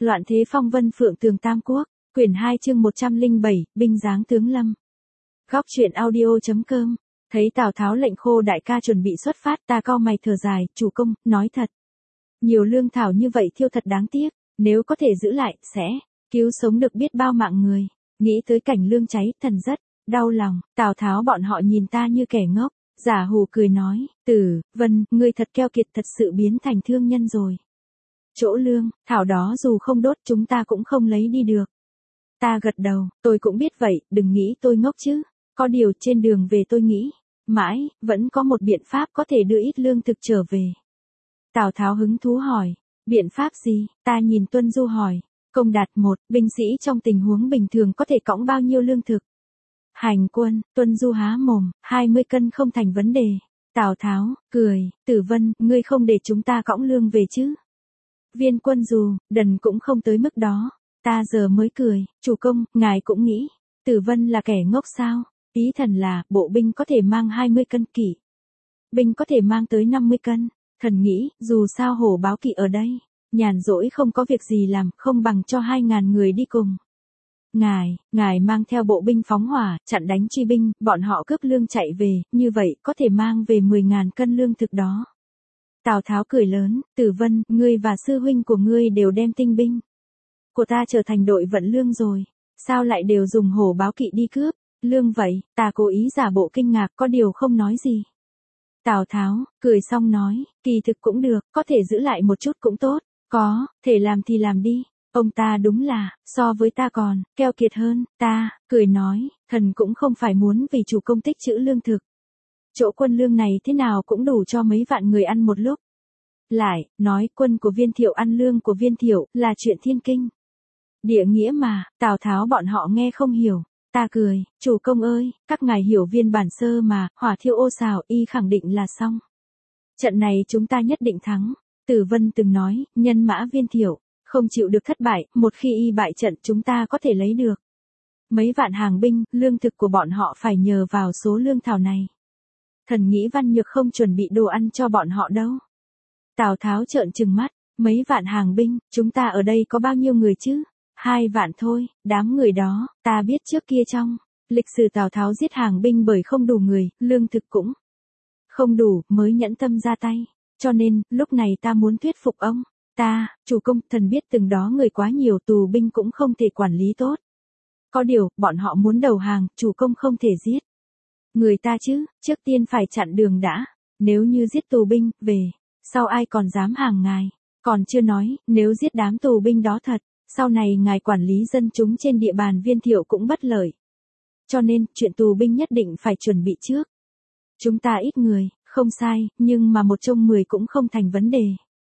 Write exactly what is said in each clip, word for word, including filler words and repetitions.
Loạn thế phong vân phượng tường Tam Quốc, quyển hai chương một trăm lẻ bảy, binh dáng tướng Lâm. Góc truyện audio.com. Thấy Tào Tháo lệnh Khô đại ca chuẩn bị xuất phát, ta cau mày thở dài, chủ công, nói thật. Nhiều lương thảo như vậy thiêu thật đáng tiếc, nếu có thể giữ lại, sẽ cứu sống được biết bao mạng người. Nghĩ tới cảnh lương cháy, thần rất đau lòng. Tào Tháo bọn họ nhìn ta như kẻ ngốc, giả hù cười nói, Tử Vân, ngươi thật keo kiệt, thật sự biến thành thương nhân rồi. Chỗ lương thảo đó dù không đốt chúng ta cũng không lấy đi được. Ta gật đầu, tôi cũng biết vậy, đừng nghĩ tôi ngốc chứ. Có điều trên đường về tôi nghĩ, mãi, vẫn có một biện pháp có thể đưa ít lương thực trở về. Tào Tháo hứng thú hỏi, biện pháp gì? Ta nhìn Tuân Du hỏi, công đạt một, binh sĩ trong tình huống bình thường có thể cõng bao nhiêu lương thực? Hành quân, Tuân Du há mồm, hai mươi cân không thành vấn đề. Tào Tháo, cười, Tử Vân, ngươi không để chúng ta cõng lương về chứ? Viên quân dù, đần cũng không tới mức đó. Ta giờ mới cười, chủ công, ngài cũng nghĩ, Tử Vân là kẻ ngốc sao? Ý thần là, bộ binh có thể mang hai mươi cân, kỵ binh có thể mang tới năm mươi cân. Thần nghĩ, dù sao hổ báo kỵ ở đây, nhàn rỗi không có việc gì làm, không bằng cho hai ngàn người đi cùng. Ngài, ngài mang theo bộ binh phóng hỏa, chặn đánh truy binh, bọn họ cướp lương chạy về, như vậy có thể mang về mười ngàn cân lương thực đó. Tào Tháo cười lớn, Tử Vân, ngươi và sư huynh của ngươi đều đem tinh binh của ta trở thành đội vận lương rồi, sao lại đều dùng hổ báo kỵ đi cướp lương vậy? Ta cố ý giả bộ kinh ngạc, có điều không nói gì. Tào Tháo, cười xong nói, kỳ thực cũng được, có thể giữ lại một chút cũng tốt, có, thể làm thì làm đi. Ông ta đúng là, so với ta còn, keo kiệt hơn. Ta, cười nói, thần cũng không phải muốn vì chủ công tích trữ lương thực. Chỗ quân lương này thế nào cũng đủ cho mấy vạn người ăn một lúc. Lại, nói quân của Viên Thiệu ăn lương của Viên Thiệu, là chuyện thiên kinh địa nghĩa mà. Tào Tháo bọn họ nghe không hiểu. Ta cười, chủ công ơi, các ngài hiểu viên bản sơ mà, hỏa thiêu ô xào, y khẳng định là xong. Trận này chúng ta nhất định thắng. Tử Vân từng nói, nhân mã Viên Thiệu không chịu được thất bại, một khi y bại trận chúng ta có thể lấy được mấy vạn hàng binh, lương thực của bọn họ phải nhờ vào số lương thảo này. Thần nghĩ Văn Nhược không chuẩn bị đồ ăn cho bọn họ đâu. Tào Tháo trợn trừng mắt, mấy vạn hàng binh, chúng ta ở đây có bao nhiêu người chứ? Hai vạn thôi, đám người đó, ta biết trước kia trong lịch sử Tào Tháo giết hàng binh bởi không đủ người, lương thực cũng không đủ, mới nhẫn tâm ra tay. Cho nên, lúc này ta muốn thuyết phục ông. Ta, chủ công, thần biết từng đó người quá nhiều, tù binh cũng không thể quản lý tốt. Có điều, bọn họ muốn đầu hàng, chủ công không thể giết người ta chứ, trước tiên phải chặn đường đã. Nếu như giết tù binh, về sau ai còn dám hàng ngài? Còn chưa nói, nếu giết đám tù binh đó thật, sau này ngài quản lý dân chúng trên địa bàn Viên Thiệu cũng bất lợi. Cho nên, chuyện tù binh nhất định phải chuẩn bị trước. Chúng ta ít người, không sai, nhưng mà một trong mười cũng không thành vấn đề.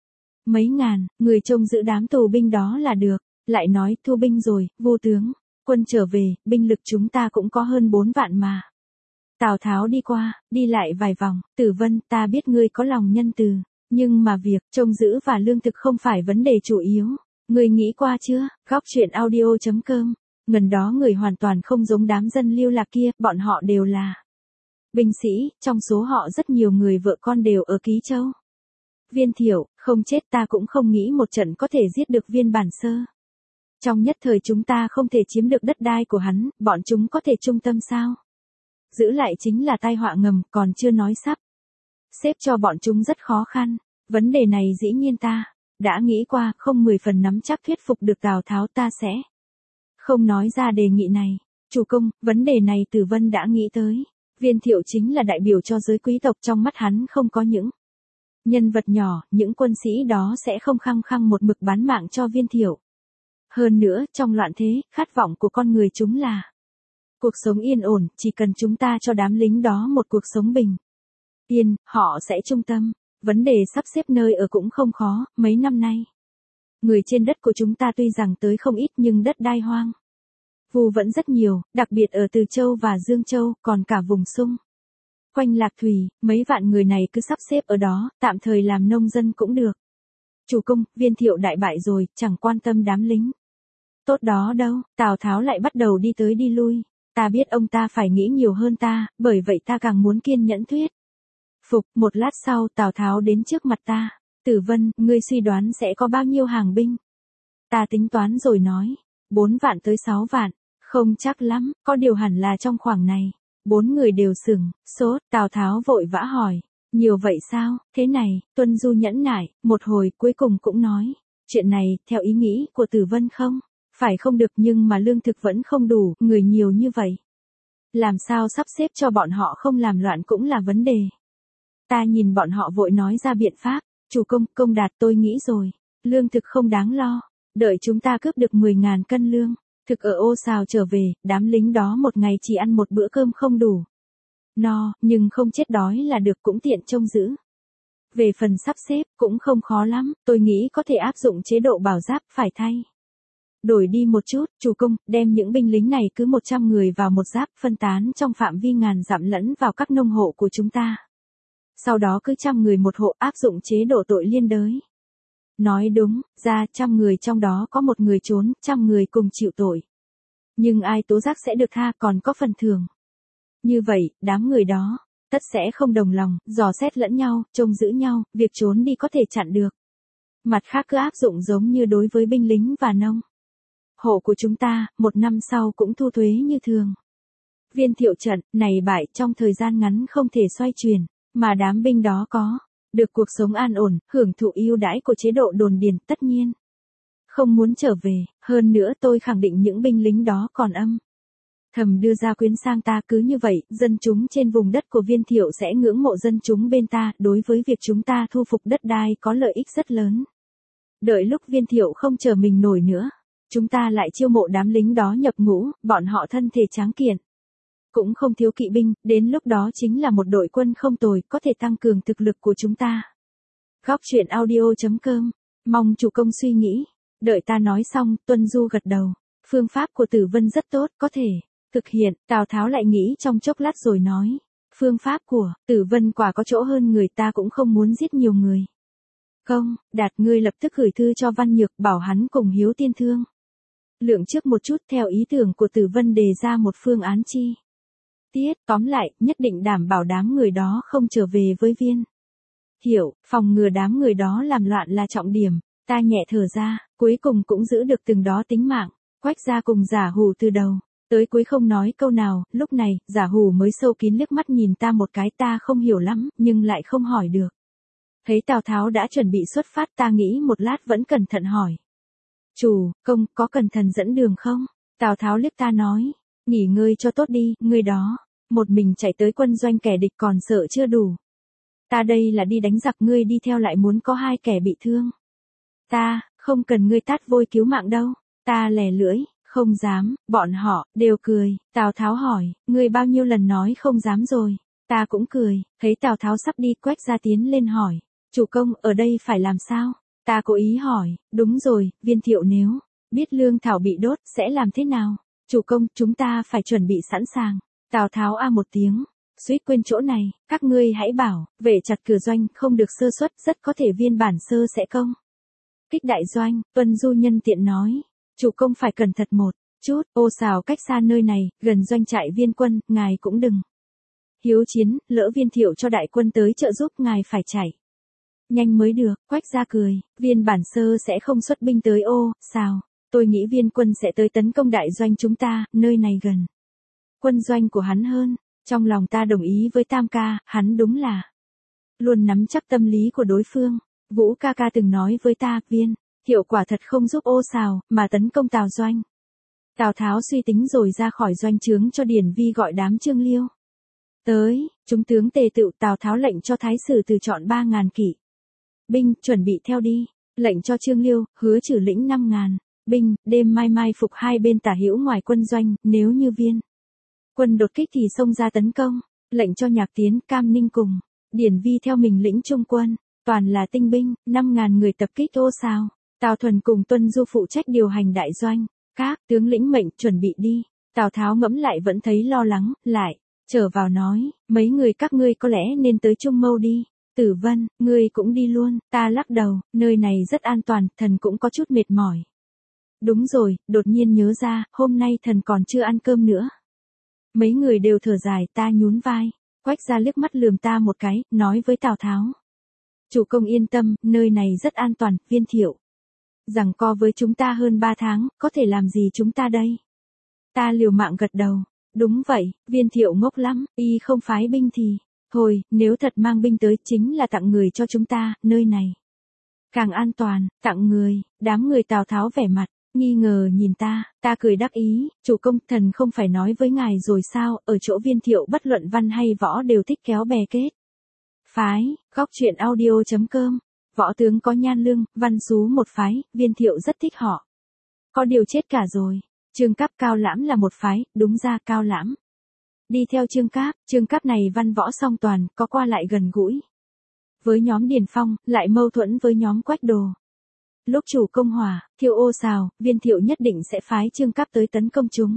Mấy ngàn, người trông giữ đám tù binh đó là được. Lại nói, thu binh rồi, vô tướng, quân trở về, binh lực chúng ta cũng có hơn bốn vạn mà. Tào Tháo đi qua, đi lại vài vòng, Tử Vân, ta biết ngươi có lòng nhân từ, nhưng mà việc trông giữ và lương thực không phải vấn đề chủ yếu. Ngươi nghĩ qua chưa? Góc truyện audio.com. Ngần đó người hoàn toàn không giống đám dân lưu lạc kia, bọn họ đều là binh sĩ, trong số họ rất nhiều người vợ con đều ở Ký Châu. Viên Thiệu, không chết ta cũng không nghĩ một trận có thể giết được Viên bản sơ. Trong nhất thời chúng ta không thể chiếm được đất đai của hắn, bọn chúng có thể trung tâm sao? Giữ lại chính là tai họa ngầm, còn chưa nói sắp xếp cho bọn chúng rất khó khăn. Vấn đề này dĩ nhiên ta đã nghĩ qua, không mười phần nắm chắc thuyết phục được Tào Tháo, ta sẽ không nói ra đề nghị này. Chủ công, vấn đề này Tử Vân đã nghĩ tới. Viên Thiệu chính là đại biểu cho giới quý tộc, trong mắt hắn không có những nhân vật nhỏ, những quân sĩ đó sẽ không khăng khăng một mực bán mạng cho Viên Thiệu. Hơn nữa, trong loạn thế, khát vọng của con người chúng là cuộc sống yên ổn, chỉ cần chúng ta cho đám lính đó một cuộc sống bình yên, họ sẽ trung tâm. Vấn đề sắp xếp nơi ở cũng không khó, mấy năm nay người trên đất của chúng ta tuy rằng tới không ít nhưng đất đai hoang vu vẫn rất nhiều, đặc biệt ở Từ Châu và Dương Châu, còn cả vùng xung quanh Lạc Thủy, mấy vạn người này cứ sắp xếp ở đó, tạm thời làm nông dân cũng được. Chủ công, Viên Thiệu đại bại rồi, chẳng quan tâm đám lính tốt đó đâu. Tào Tháo lại bắt đầu đi tới đi lui. Ta biết ông ta phải nghĩ nhiều hơn ta, bởi vậy ta càng muốn kiên nhẫn thuyết phục. Một lát sau, Tào Tháo đến trước mặt ta. Tử Vân, ngươi suy đoán sẽ có bao nhiêu hàng binh? ta tính toán rồi nói. Bốn vạn tới sáu vạn. Không chắc lắm, có điều hẳn là trong khoảng này. Bốn người đều sửng, sốt, Tào Tháo vội vã hỏi. Nhiều vậy sao, thế này, Tuân Du nhẫn nại, một hồi cuối cùng cũng nói. Chuyện này, theo ý nghĩ của Tử Vân không? Phải không được nhưng mà lương thực vẫn không đủ, người nhiều như vậy. Làm sao sắp xếp cho bọn họ không làm loạn cũng là vấn đề. Ta nhìn bọn họ vội nói ra biện pháp. Chủ công, công đạt tôi nghĩ rồi. Lương thực không đáng lo. Đợi chúng ta cướp được mười ngàn cân lương. Thực ở Ô Sào trở về, đám lính đó một ngày chỉ ăn một bữa cơm không đủ. No, nhưng không chết đói là được cũng tiện trông giữ. Về phần sắp xếp, cũng không khó lắm, tôi nghĩ có thể áp dụng chế độ bảo giáp phải thay. Đổi đi một chút, chủ công, đem những binh lính này cứ một trăm người vào một giáp phân tán trong phạm vi ngàn dặm lẫn vào các nông hộ của chúng ta. Sau đó cứ trăm người một hộ áp dụng chế độ tội liên đới. Nói đúng, ra trăm người trong đó có một người trốn, trăm người cùng chịu tội. Nhưng ai tố giác sẽ được tha còn có phần thưởng. Như vậy, đám người đó, tất sẽ không đồng lòng, dò xét lẫn nhau, trông giữ nhau, việc trốn đi có thể chặn được. Mặt khác cứ áp dụng giống như đối với binh lính và nông hộ của chúng ta, một năm sau cũng thu thuế như thường. Viên Thiệu trận, này bại trong thời gian ngắn không thể xoay chuyển, mà đám binh đó có được cuộc sống an ổn, hưởng thụ ưu đãi của chế độ đồn điền, tất nhiên không muốn trở về, hơn nữa tôi khẳng định những binh lính đó còn âm thầm đưa ra quyến sang ta, cứ như vậy, dân chúng trên vùng đất của Viên Thiệu sẽ ngưỡng mộ dân chúng bên ta, đối với việc chúng ta thu phục đất đai có lợi ích rất lớn. Đợi lúc Viên Thiệu không chờ mình nổi nữa, chúng ta lại chiêu mộ đám lính đó nhập ngũ, bọn họ thân thể tráng kiện, cũng không thiếu kỵ binh, đến lúc đó chính là một đội quân không tồi, có thể tăng cường thực lực của chúng ta. Góc truyện audio chấm com, mong chủ công suy nghĩ. Đợi ta nói xong, Tuân Du gật đầu. Phương pháp của Tử Vân rất tốt, có thể thực hiện. Tào Tháo lại nghĩ trong chốc lát rồi nói. Phương pháp của Tử Vân quả có chỗ hơn người, ta cũng không muốn giết nhiều người. Không, Đạt ngươi lập tức gửi thư cho Văn Nhược bảo hắn cùng Hiếu Tiên Thương. Lượng trước một chút theo ý tưởng của Tử Vân đề ra một phương án chi tiết, tóm lại, nhất định đảm bảo đám người đó không trở về với Viên Thiệu, phòng ngừa đám người đó làm loạn là trọng điểm. Ta nhẹ thở ra, cuối cùng cũng giữ được từng đó tính mạng. Quách gia cùng Giả Hủ từ đầu tới cuối không nói câu nào, lúc này, Giả Hủ mới sâu kín liếc mắt nhìn ta một cái, ta không hiểu lắm, nhưng lại không hỏi được. Thấy Tào Tháo đã chuẩn bị xuất phát, ta nghĩ một lát vẫn cẩn thận hỏi. Chủ, công, có cần thần dẫn đường không? Tào Tháo liếc ta nói, nghỉ ngơi cho tốt đi, ngươi đó, một mình chạy tới quân doanh kẻ địch còn sợ chưa đủ. Ta đây là đi đánh giặc, ngươi đi theo lại muốn có hai kẻ bị thương. Ta, không cần ngươi tát vôi cứu mạng đâu. Ta lè lưỡi, không dám, bọn họ, đều cười. Tào Tháo hỏi, ngươi bao nhiêu lần nói không dám rồi. Ta cũng cười, thấy Tào Tháo sắp đi, Quách gia tiến lên hỏi. Chủ công, ở đây phải làm sao? Ta cố ý hỏi, đúng rồi, Viên Thiệu nếu biết lương thảo bị đốt, sẽ làm thế nào? Chủ công, chúng ta phải chuẩn bị sẵn sàng. Tào Tháo a một tiếng. Suýt quên chỗ này, các ngươi hãy bảo, vệ chặt cửa doanh, không được sơ suất, rất có thể viên bản sơ sẽ công kích đại doanh. Tuân Du nhân tiện nói, chủ công phải cẩn thận một chút, Ô Sào cách xa nơi này, gần doanh trại Viên quân, ngài cũng đừng hiếu chiến, lỡ Viên Thiệu cho đại quân tới trợ giúp, ngài phải chạy nhanh mới được. Quách gia cười, viên bản sơ sẽ không xuất binh tới Ô Sào, tôi nghĩ Viên quân sẽ tới tấn công đại doanh chúng ta, nơi này gần quân doanh của hắn hơn. Trong lòng ta đồng ý với Tam ca, hắn đúng là luôn nắm chắc tâm lý của đối phương. Vũ ca ca từng nói với ta, Viên Thiệu quả thật không giúp Ô Sào, mà tấn công Tào doanh. Tào Tháo suy tính rồi ra khỏi doanh trướng cho Điển Vi gọi đám Trương Liêu tới. Chúng tướng tề tựu, Tào Tháo lệnh cho Thái Sử Từ chọn ba ngàn kỵ binh, chuẩn bị theo đi. Lệnh cho Trương Liêu, Hứa Trừ lĩnh năm ngàn binh, đêm mai mai phục hai bên tả hữu ngoài quân doanh, nếu như Viên quân đột kích thì xông ra tấn công. Lệnh cho Nhạc Tiến, Cam Ninh cùng Điển Vi theo mình lĩnh trung quân, toàn là tinh binh, năm ngàn người tập kích Ô Sào. Tào Thuần cùng Tuân Du phụ trách điều hành đại doanh. Các tướng lĩnh mệnh chuẩn bị đi. Tào Tháo ngẫm lại vẫn thấy lo lắng, lại trở vào nói, mấy người các ngươi có lẽ nên tới Trung Mâu đi. Tử Vân, ngươi cũng đi luôn. Ta lắc đầu, nơi này rất an toàn, thần cũng có chút mệt mỏi. Đúng rồi, đột nhiên nhớ ra, hôm nay thần còn chưa ăn cơm nữa. Mấy người đều thở dài, ta nhún vai. Quách gia liếc mắt lườm ta một cái, nói với Tào Tháo. Chủ công yên tâm, nơi này rất an toàn, Viên Thiệu Giằng co với chúng ta hơn ba tháng, có thể làm gì chúng ta đây? Ta liều mạng gật đầu. Đúng vậy, Viên Thiệu ngốc lắm, y không phái binh thì, thôi, nếu thật mang binh tới chính là tặng người cho chúng ta, nơi này. Càng an toàn, tặng người, đám người Tào Tháo vẻ mặt, nghi ngờ nhìn ta, ta cười đắc ý, chủ công thần không phải nói với ngài rồi sao, ở chỗ Viên Thiệu bất luận văn hay võ đều thích kéo bè kết. Phái, góc truyện audio.com, võ tướng có nhan lương, văn xú một phái, Viên Thiệu rất thích họ. Có điều chết cả rồi. Trương Cáp Cao Lãm là một phái, đúng ra Cao Lãm. Đi theo Trương Cáp, Trương Cáp này văn võ song toàn, có qua lại gần gũi. Với nhóm Điền Phong, lại mâu thuẫn với nhóm Quách Đồ. Lúc chủ công hỏa, Thiệu ô xào, Viên Thiệu nhất định sẽ phái Trương Cáp tới tấn công chúng.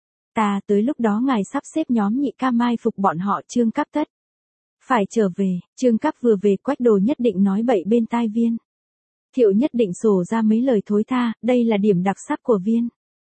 Ta tới lúc đó ngài sắp xếp nhóm Nhị Ca mai phục bọn họ Trương Cáp tất. Phải trở về, Trương Cáp vừa về Quách Đồ nhất định nói bậy bên tai Viên. Thiệu nhất định sổ ra mấy lời thối tha, đây là điểm đặc sắc của Viên.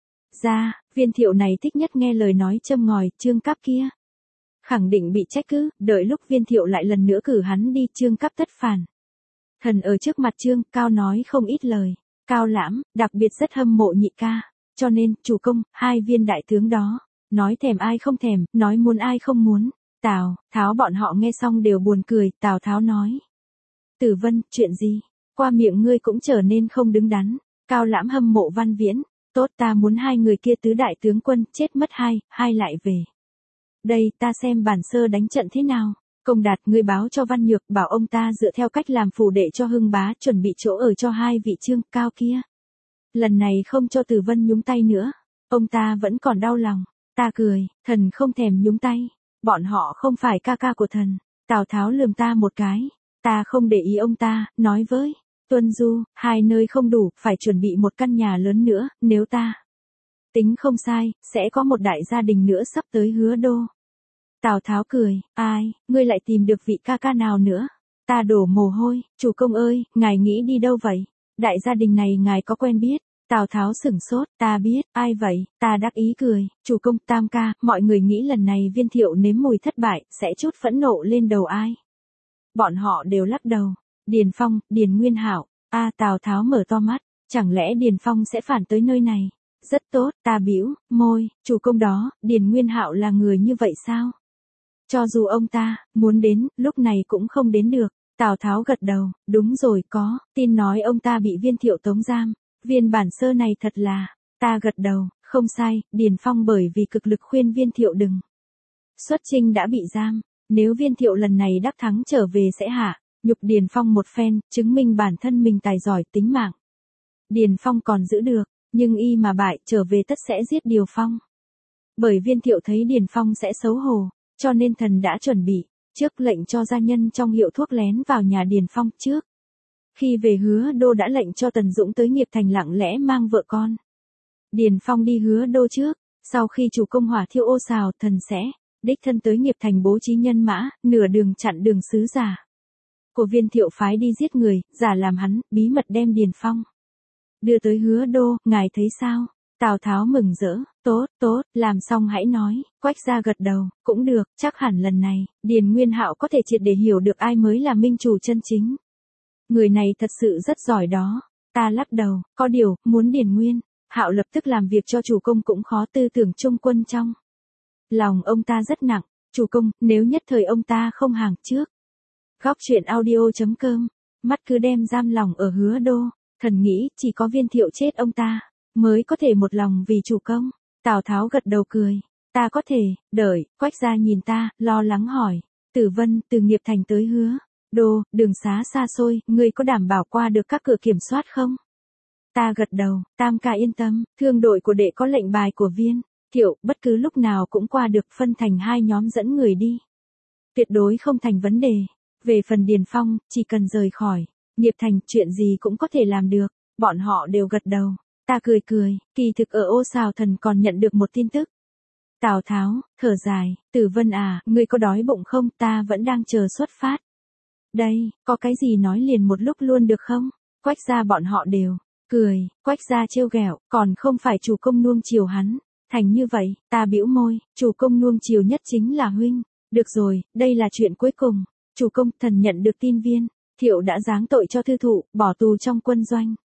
Ra, Viên Thiệu này thích nhất nghe lời nói châm ngòi, Trương Cáp kia. Khẳng định bị trách cứ, đợi lúc Viên Thiệu lại lần nữa cử hắn đi Trương Cáp tất phản. Thần ở trước mặt Trương, Cao nói không ít lời. Cao Lãm, đặc biệt rất hâm mộ Nhị Ca. Cho nên, chủ công, hai viên đại tướng đó. Nói thèm ai không thèm, nói muốn ai không muốn. Tào, Tháo bọn họ nghe xong đều buồn cười, Tào Tháo nói. Tử Vân, chuyện gì? Qua miệng ngươi cũng trở nên không đứng đắn. Cao Lãm hâm mộ Văn Viễn. Tốt, ta muốn hai người kia tứ đại tướng quân, chết mất hai, hai lại về. Đây, ta xem bản sơ đánh trận thế nào. Công Đạt, ngươi báo cho Văn Nhược, bảo ông ta dựa theo cách làm phủ đệ cho Hưng Bá, chuẩn bị chỗ ở cho hai vị Trương Cao kia. Lần này không cho Tử Vân nhúng tay nữa. Ông ta vẫn còn đau lòng. Ta cười, thần không thèm nhúng tay. Bọn họ không phải ca ca của thần. Tào Tháo lườm ta một cái. Ta không để ý ông ta, nói với Tuân Du, hai nơi không đủ, phải chuẩn bị một căn nhà lớn nữa, nếu ta tính không sai, sẽ có một đại gia đình nữa sắp tới Hứa Đô. Tào Tháo cười, ai, ngươi lại tìm được vị ca ca nào nữa? Ta đổ mồ hôi, chủ công ơi, ngài nghĩ đi đâu vậy? Đại gia đình này ngài có quen biết? Tào Tháo sửng sốt, ta biết, ai vậy? Ta đắc ý cười, chủ công Tam ca, mọi người nghĩ lần này Viên Thiệu nếm mùi thất bại, sẽ chút phẫn nộ lên đầu ai? Bọn họ đều lắc đầu. Điền Phong, Điền Nguyên Hạo, a à, Tào Tháo mở to mắt, chẳng lẽ Điền Phong sẽ phản tới nơi này? Rất tốt, ta bĩu môi, chủ công đó, Điền Nguyên Hạo là người như vậy sao? Cho dù ông ta muốn đến, lúc này cũng không đến được. Tào Tháo gật đầu, đúng rồi, có tin nói ông ta bị Viên Thiệu tống giam. Viên bản sơ này thật là, ta gật đầu, không sai, Điền Phong bởi vì cực lực khuyên Viên Thiệu đừng xuất chinh đã bị giam. Nếu Viên Thiệu lần này đắc thắng trở về sẽ hạ nhục Điền Phong một phen, chứng minh bản thân mình tài giỏi tính mạng. Điền Phong còn giữ được, nhưng y mà bại, trở về tất sẽ giết Điều Phong. Bởi Viên Thiệu thấy Điền Phong sẽ xấu hổ, cho nên thần đã chuẩn bị, trước lệnh cho gia nhân trong hiệu thuốc lén vào nhà Điền Phong trước. Khi về Hứa Đô đã lệnh cho Tần Dũng tới Nghiệp Thành lặng lẽ mang vợ con. Điền Phong đi Hứa Đô trước, sau khi chủ công hỏa Thiệu ô xào, thần sẽ đích thân tới Nghiệp Thành bố trí nhân mã, nửa đường chặn đường sứ giả của Viên Thiệu phái đi giết người, giả làm hắn, bí mật đem Điền Phong đưa tới Hứa Đô, ngài thấy sao? Tào Tháo mừng rỡ, tốt, tốt, làm xong hãy nói. Quách gia gật đầu, cũng được, chắc hẳn lần này, Điền Nguyên Hạo có thể triệt để hiểu được ai mới là minh chủ chân chính. Người này thật sự rất giỏi đó. Ta lắc đầu, có điều, muốn Điền Nguyên Hạo lập tức làm việc cho chủ công cũng khó, tư tưởng trung quân trong lòng ông ta rất nặng. Chủ công, nếu nhất thời ông ta không hàng trước. Góc truyện audio.com, mắt cứ đem giam lòng ở Hứa Đô, thần nghĩ chỉ có Viên Thiệu chết ông ta mới có thể một lòng vì chủ công. Tào Tháo gật đầu cười, ta có thể, đợi. Quách gia nhìn ta, lo lắng hỏi, Tử Vân, từ Nghiệp Thành tới Hứa Đô, đường xá xa xôi, ngươi có đảm bảo qua được các cửa kiểm soát không? Ta gật đầu, Tam ca yên tâm, thương đội của đệ có lệnh bài của Viên Thiệu, bất cứ lúc nào cũng qua được, phân thành hai nhóm dẫn người đi. Tuyệt đối không thành vấn đề. Về phần Điền Phong, chỉ cần rời khỏi Nghiệp Thành, chuyện gì cũng có thể làm được. Bọn họ đều gật đầu. Ta cười cười, kỳ thực ở ô xào thần còn nhận được một tin tức. Tào Tháo, thở dài, Tử Vân à, ngươi có đói bụng không, ta vẫn đang chờ xuất phát. Đây, có cái gì nói liền một lúc luôn được không? Quách gia bọn họ đều cười, Quách gia trêu ghẹo, còn không phải chủ công nuông chiều hắn. Thành như vậy, ta bĩu môi, chủ công nuông chiều nhất chính là huynh. Được rồi, đây là chuyện cuối cùng. Chủ công, thần nhận được tin Viên Thiệu đã giáng tội cho thư thụ, bỏ tù trong quân doanh.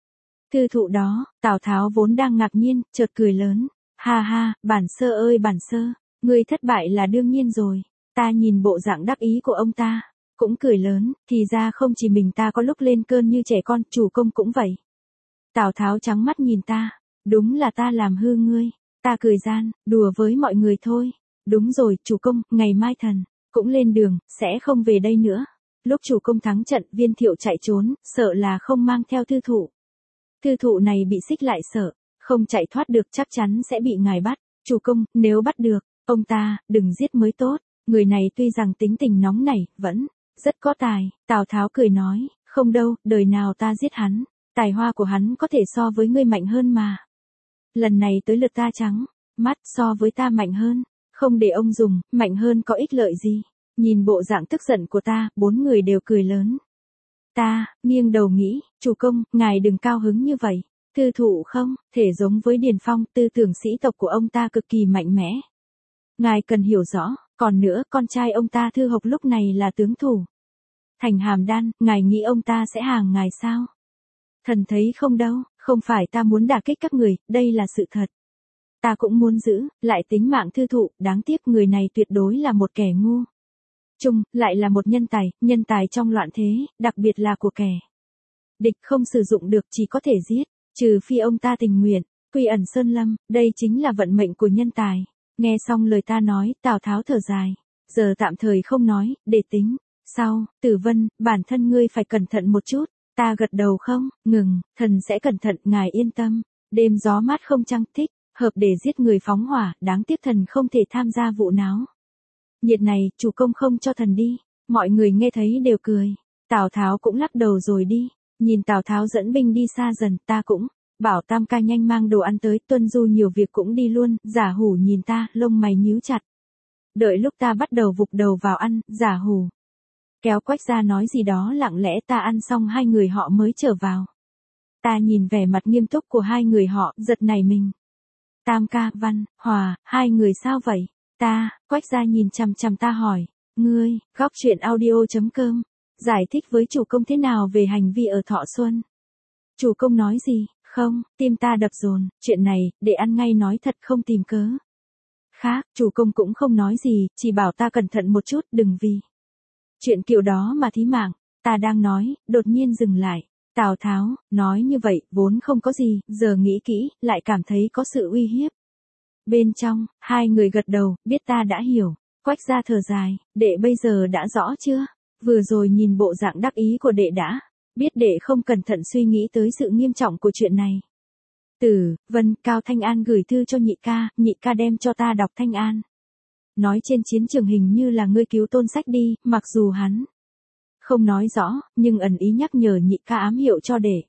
Thư thụ đó, Tào Tháo vốn đang ngạc nhiên, chợt cười lớn. Ha ha, bản sơ ơi bản sơ, ngươi thất bại là đương nhiên rồi. Ta nhìn bộ dạng đắc ý của ông ta, cũng cười lớn, thì ra không chỉ mình ta có lúc lên cơn như trẻ con, chủ công cũng vậy. Tào Tháo trắng mắt nhìn ta, đúng là ta làm hư ngươi. Ta cười gian, đùa với mọi người thôi. Đúng rồi, chủ công, ngày mai thần cũng lên đường, sẽ không về đây nữa. Lúc chủ công thắng trận, Viên Thiệu chạy trốn, sợ là không mang theo thư thụ. Thư thụ này bị xích lại sợ, không chạy thoát được chắc chắn sẽ bị ngài bắt. Chủ công, nếu bắt được, ông ta, đừng giết mới tốt. Người này tuy rằng tính tình nóng nảy, vẫn rất có tài. Tào Tháo cười nói, không đâu, đời nào ta giết hắn. Tài hoa của hắn có thể so với ngươi mạnh hơn mà. Lần này tới lượt ta trắng mắt, so với ta mạnh hơn. Không để ông dùng, mạnh hơn có ích lợi gì. Nhìn bộ dạng tức giận của ta, bốn người đều cười lớn. Ta, nghiêng đầu nghĩ, chủ công, ngài đừng cao hứng như vậy. Thư thụ không, thể giống với Điền Phong, tư tưởng sĩ tộc của ông ta cực kỳ mạnh mẽ. Ngài cần hiểu rõ, còn nữa, con trai ông ta Thư Hộc lúc này là tướng thủ thành Hàm Đan, ngài nghĩ ông ta sẽ hàng ngài sao? Thần thấy không đâu, không phải ta muốn đả kích các người, đây là sự thật. Ta cũng muốn giữ lại tính mạng thư thụ, đáng tiếc người này tuyệt đối là một kẻ ngu. Trung, lại là một nhân tài, nhân tài trong loạn thế, đặc biệt là của kẻ địch không sử dụng được, chỉ có thể giết, trừ phi ông ta tình nguyện, quy ẩn sơn lâm, đây chính là vận mệnh của nhân tài. Nghe xong lời ta nói, Tào Tháo thở dài, giờ tạm thời không nói, để tính, sau, Tử Vân, bản thân ngươi phải cẩn thận một chút. Ta gật đầu không, ngừng, thần sẽ cẩn thận, ngài yên tâm. Đêm gió mát không trăng thích, hợp để giết người phóng hỏa, đáng tiếc thần không thể tham gia vụ náo nhiệt này, chủ công không cho thần đi. Mọi người nghe thấy đều cười. Tào Tháo cũng lắc đầu rồi đi. Nhìn Tào Tháo dẫn binh đi xa dần, ta cũng bảo Tam Ca nhanh mang đồ ăn tới. Tuân Du nhiều việc cũng đi luôn. Giả Hủ nhìn ta, lông mày nhíu chặt. Đợi lúc ta bắt đầu vụt đầu vào ăn, Giả Hủ kéo Quách ra nói gì đó, lặng lẽ ta ăn xong hai người họ mới trở vào. Ta nhìn vẻ mặt nghiêm túc của hai người họ, giật nảy mình. Tam Ca, Văn, Hòa, hai người sao vậy? Ta, Quách ra nhìn chằm chằm ta hỏi, ngươi, góc truyện audio chấm com, giải thích với chủ công thế nào về hành vi ở Thọ Xuân? Chủ công nói gì? Không, tim ta đập dồn, chuyện này, để ăn ngay nói thật không tìm cớ khác, chủ công cũng không nói gì, chỉ bảo ta cẩn thận một chút, đừng vì chuyện kiểu đó mà thí mạng. Ta đang nói, đột nhiên dừng lại. Tào Tháo, nói như vậy, vốn không có gì, giờ nghĩ kỹ, lại cảm thấy có sự uy hiếp. Bên trong, hai người gật đầu, biết ta đã hiểu. Quách ra thở dài, đệ bây giờ đã rõ chưa? Vừa rồi nhìn bộ dạng đắc ý của đệ đã biết đệ không cẩn thận suy nghĩ tới sự nghiêm trọng của chuyện này. Tử Vân, Cao Thanh An gửi thư cho nhị ca, nhị ca đem cho ta đọc. Thanh An nói trên chiến trường hình như là ngươi cứu Tôn Sách đi, mặc dù hắn không nói rõ, nhưng ẩn ý nhắc nhở nhị ca ám hiệu cho đệ.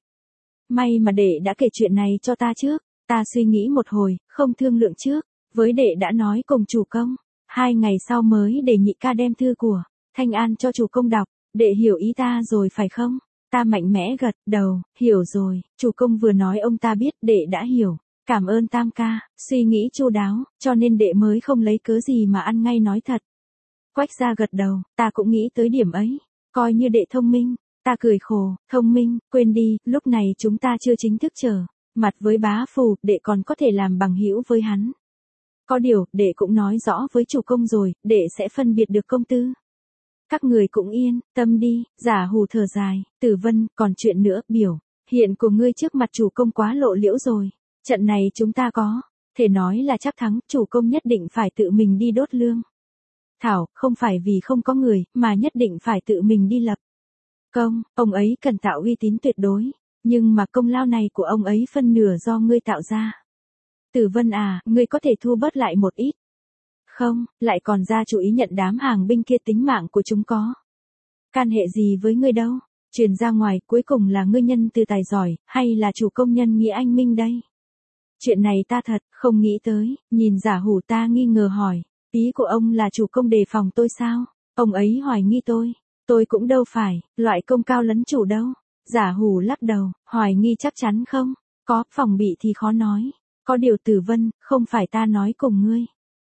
May mà đệ đã kể chuyện này cho ta trước. Ta suy nghĩ một hồi, không thương lượng trước với đệ, đã nói cùng chủ công. Hai ngày sau mới để nhị ca đem thư của Thanh An cho chủ công đọc. Đệ hiểu ý ta rồi phải không? Ta mạnh mẽ gật đầu, hiểu rồi. Chủ công vừa nói ông ta biết đệ đã hiểu. Cảm ơn Tam Ca, suy nghĩ chu đáo, cho nên đệ mới không lấy cớ gì mà ăn ngay nói thật. Quách ra gật đầu, ta cũng nghĩ tới điểm ấy. Coi như đệ thông minh. Ta cười khổ, thông minh, quên đi, lúc này chúng ta chưa chính thức trở mặt với bá phù, đệ còn có thể làm bằng hữu với hắn. Có điều, đệ cũng nói rõ với chủ công rồi, đệ sẽ phân biệt được công tư. Các người cũng yên tâm đi. Giả Hủ thở dài, Tử Vân, còn chuyện nữa, biểu hiện của ngươi trước mặt chủ công quá lộ liễu rồi. Trận này chúng ta có thể nói là chắc thắng, chủ công nhất định phải tự mình đi đốt lương thảo, không phải vì không có người, mà nhất định phải tự mình đi lập công. Ông ấy cần tạo uy tín tuyệt đối, nhưng mà công lao này của ông ấy phân nửa do ngươi tạo ra. Tử Vân à, ngươi có thể thu bớt lại một ít không? Lại còn ra chủ ý nhận đám hàng binh kia, tính mạng của chúng có can hệ gì với ngươi đâu. Truyền ra ngoài, cuối cùng là ngươi nhân từ tài giỏi, hay là chủ công nhân nghĩa anh minh đây? Chuyện này ta thật không nghĩ tới. Nhìn Giả Hủ, ta nghi ngờ hỏi, ý của ông là chủ công đề phòng tôi sao? Ông ấy hoài nghi tôi. Tôi cũng đâu phải loại công cao lấn chủ đâu. Giả Hủ lắc đầu, hoài nghi chắc chắn không? Có, phòng bị thì khó nói. Có điều Tử Vân, không phải ta nói cùng ngươi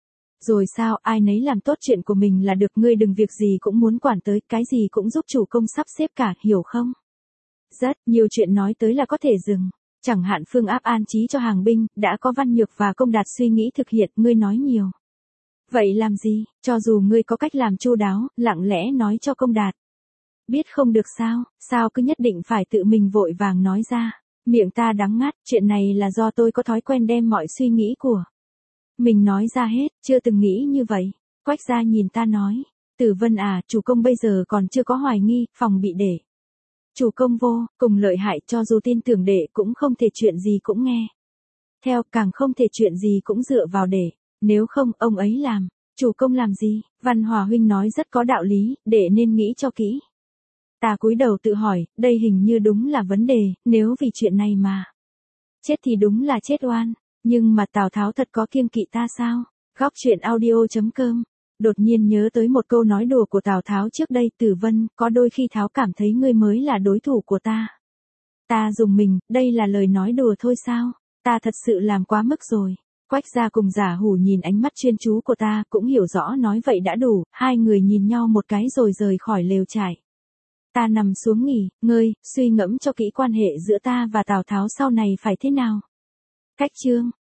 rồi sao? Ai nấy làm tốt chuyện của mình là được, ngươi đừng việc gì cũng muốn quản tới, cái gì cũng giúp chủ công sắp xếp cả, hiểu không? Rất nhiều chuyện nói tới là có thể dừng. Chẳng hạn phương áp an trí cho hàng binh, đã có Văn Nhược và Công Đạt suy nghĩ thực hiện, ngươi nói nhiều. Vậy làm gì, cho dù ngươi có cách làm chu đáo, lặng lẽ nói cho Công Đạt. Biết không được sao, sao cứ nhất định phải tự mình vội vàng nói ra. Miệng ta đắng ngắt, chuyện này là do tôi có thói quen đem mọi suy nghĩ của mình nói ra hết, chưa từng nghĩ như vậy. Quách gia nhìn ta nói, Tử Vân à, chủ công bây giờ còn chưa có hoài nghi, phòng bị để. Chủ công vô, cùng lợi hại, cho dù tin tưởng đệ cũng không thể chuyện gì cũng nghe. Theo, càng không thể chuyện gì cũng dựa vào đệ, nếu không, ông ấy làm. Chủ công làm gì? Văn Hòa huynh nói rất có đạo lý, đệ nên nghĩ cho kỹ. Ta cúi đầu tự hỏi, đây hình như đúng là vấn đề, nếu vì chuyện này mà chết thì đúng là chết oan, nhưng mà Tào Tháo thật có kiêng kỵ ta sao? Góc truyện audio chấm com. Đột nhiên nhớ tới một câu nói đùa của Tào Tháo trước đây, Tử Vân, có đôi khi Tháo cảm thấy ngươi mới là đối thủ của ta. Ta dùng mình, đây là lời nói đùa thôi sao? Ta thật sự làm quá mức rồi. Quách gia cùng Giả Hủ nhìn ánh mắt chuyên chú của ta, cũng hiểu rõ nói vậy đã đủ, hai người nhìn nhau một cái rồi rời khỏi lều trại. Ta nằm xuống nghỉ, ngơi, suy ngẫm cho kỹ quan hệ giữa ta và Tào Tháo sau này phải thế nào. Cách chương